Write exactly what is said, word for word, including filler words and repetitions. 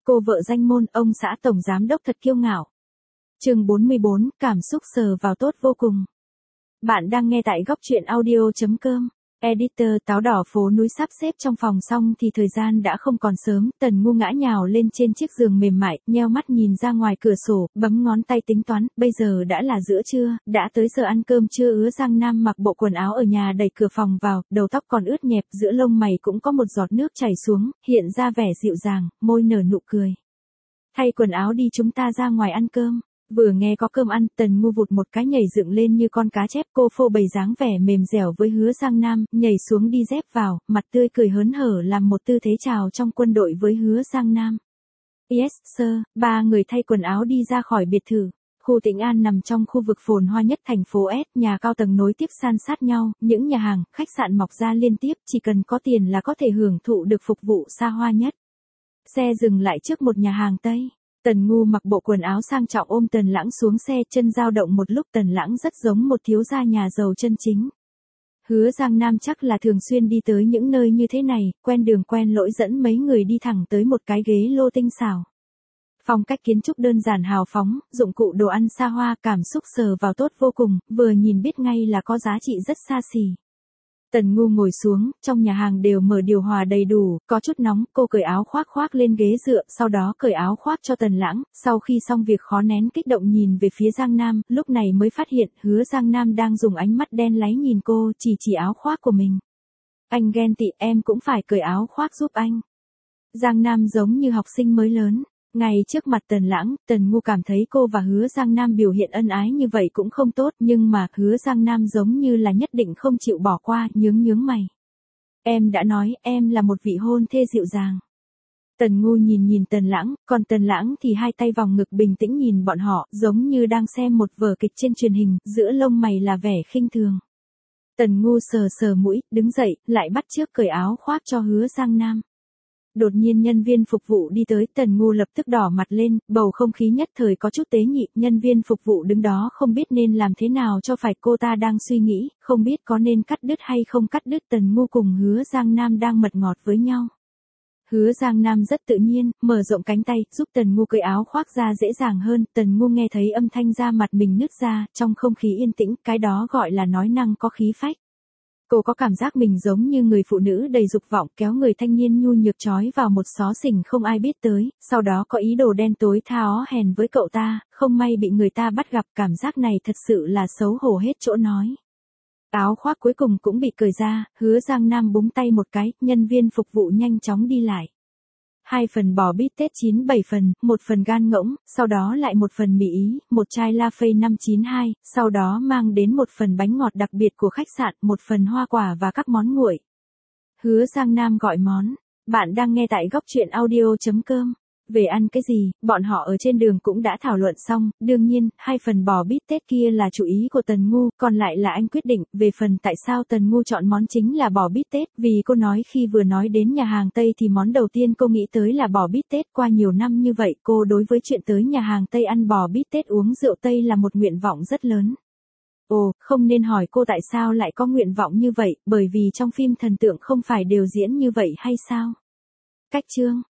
Cô vợ danh môn, ông xã tổng giám đốc thật kiêu ngạo. Chương bốn mươi bốn, cảm xúc sờ vào tốt vô cùng. Bạn đang nghe tại góc truyện audio chấm com. Editor táo đỏ phố núi sắp xếp trong phòng xong thì thời gian đã không còn sớm, Tần Ngu ngã nhào lên trên chiếc giường mềm mại, nheo mắt nhìn ra ngoài cửa sổ, bấm ngón tay tính toán, bây giờ đã là giữa trưa, đã tới giờ ăn cơm trưa. Hứa Giang Nam mặc bộ quần áo ở nhà đẩy cửa phòng vào, đầu tóc còn ướt nhẹp, giữa lông mày cũng có một giọt nước chảy xuống, hiện ra vẻ dịu dàng, môi nở nụ cười. Thay quần áo đi, chúng ta ra ngoài ăn cơm. Vừa nghe có cơm ăn, Tần Ngu vụt một cái nhảy dựng lên như con cá chép, cô phô bày dáng vẻ mềm dẻo với Hứa Giang Nam, nhảy xuống đi dép vào, mặt tươi cười hớn hở làm một tư thế chào trong quân đội với Hứa Giang Nam. Yes, sir. Ba người thay quần áo đi ra khỏi biệt thự. Khu Tĩnh An nằm trong khu vực phồn hoa nhất thành phố S, nhà cao tầng nối tiếp san sát nhau, những nhà hàng, khách sạn mọc ra liên tiếp, chỉ cần có tiền là có thể hưởng thụ được phục vụ xa hoa nhất. Xe dừng lại trước một nhà hàng Tây. Tần Ngu mặc bộ quần áo sang trọng ôm Tần Lãng xuống xe, chân dao động một lúc. Tần Lãng rất giống một thiếu gia nhà giàu chân chính. Hứa Giang Nam chắc là thường xuyên đi tới những nơi như thế này, quen đường quen lỗi dẫn mấy người đi thẳng tới một cái ghế lô tinh xảo. Phong cách kiến trúc đơn giản hào phóng, dụng cụ đồ ăn xa hoa, cảm xúc sờ vào tốt vô cùng, vừa nhìn biết ngay là có giá trị rất xa xỉ. Tần Ngu ngồi xuống, trong nhà hàng đều mở điều hòa đầy đủ, có chút nóng, cô cởi áo khoác khoác lên ghế dựa, sau đó cởi áo khoác cho Tần Lãng, sau khi xong việc khó nén kích động nhìn về phía Giang Nam, lúc này mới phát hiện Hứa Giang Nam đang dùng ánh mắt đen láy nhìn cô, chỉ chỉ áo khoác của mình. Anh ghen tị, em cũng phải cởi áo khoác giúp anh. Giang Nam giống như học sinh mới lớn. Ngay trước mặt Tần Lãng, Tần Ngu cảm thấy cô và Hứa Giang Nam biểu hiện ân ái như vậy cũng không tốt, nhưng mà Hứa Giang Nam giống như là nhất định không chịu bỏ qua, nhướng nhướng mày. Em đã nói, em là một vị hôn thê dịu dàng. Tần Ngu nhìn nhìn Tần Lãng, còn Tần Lãng thì hai tay vòng ngực bình tĩnh nhìn bọn họ, giống như đang xem một vở kịch trên truyền hình, giữa lông mày là vẻ khinh thường. Tần Ngu sờ sờ mũi, đứng dậy, lại bắt chước cởi áo khoác cho Hứa Giang Nam. Đột nhiên nhân viên phục vụ đi tới, Tần Ngu lập tức đỏ mặt lên, bầu không khí nhất thời có chút tế nhị, nhân viên phục vụ đứng đó không biết nên làm thế nào cho phải, cô ta đang suy nghĩ, không biết có nên cắt đứt hay không cắt đứt. Tần Ngu cùng Hứa Giang Nam đang mật ngọt với nhau. Hứa Giang Nam rất tự nhiên, mở rộng cánh tay, giúp Tần Ngu cởi áo khoác ra dễ dàng hơn, Tần Ngu nghe thấy âm thanh da mặt mình nứt ra, trong không khí yên tĩnh, cái đó gọi là nói năng có khí phách. Cô có cảm giác mình giống như người phụ nữ đầy dục vọng kéo người thanh niên nhu nhược trói vào một xó xỉnh không ai biết tới, sau đó có ý đồ đen tối tha ó hèn với cậu ta, không may bị người ta bắt gặp, cảm giác này thật sự là xấu hổ hết chỗ nói. Áo khoác cuối cùng cũng bị cởi ra, Hứa Giang Nam búng tay một cái, nhân viên phục vụ nhanh chóng đi lại. Hai phần bò bít tết chín bảy phần, một phần gan ngỗng, sau đó lại một phần mì ý, một chai La Phê năm chín hai, sau đó mang đến một phần bánh ngọt đặc biệt của khách sạn, một phần hoa quả và các món nguội. Hứa Giang Nam gọi món. Bạn đang nghe tại góc truyện audio chấm com. Về ăn cái gì, bọn họ ở trên đường cũng đã thảo luận xong, đương nhiên, hai phần bò bít tết kia là chủ ý của Tần Ngu, còn lại là anh quyết định. Về phần tại sao Tần Ngu chọn món chính là bò bít tết, vì cô nói khi vừa nói đến nhà hàng Tây thì món đầu tiên cô nghĩ tới là bò bít tết. Qua nhiều năm như vậy, cô đối với chuyện tới nhà hàng Tây ăn bò bít tết uống rượu Tây là một nguyện vọng rất lớn. Ồ, không nên hỏi cô tại sao lại có nguyện vọng như vậy, bởi vì trong phim thần tượng không phải đều diễn như vậy hay sao? Cách chương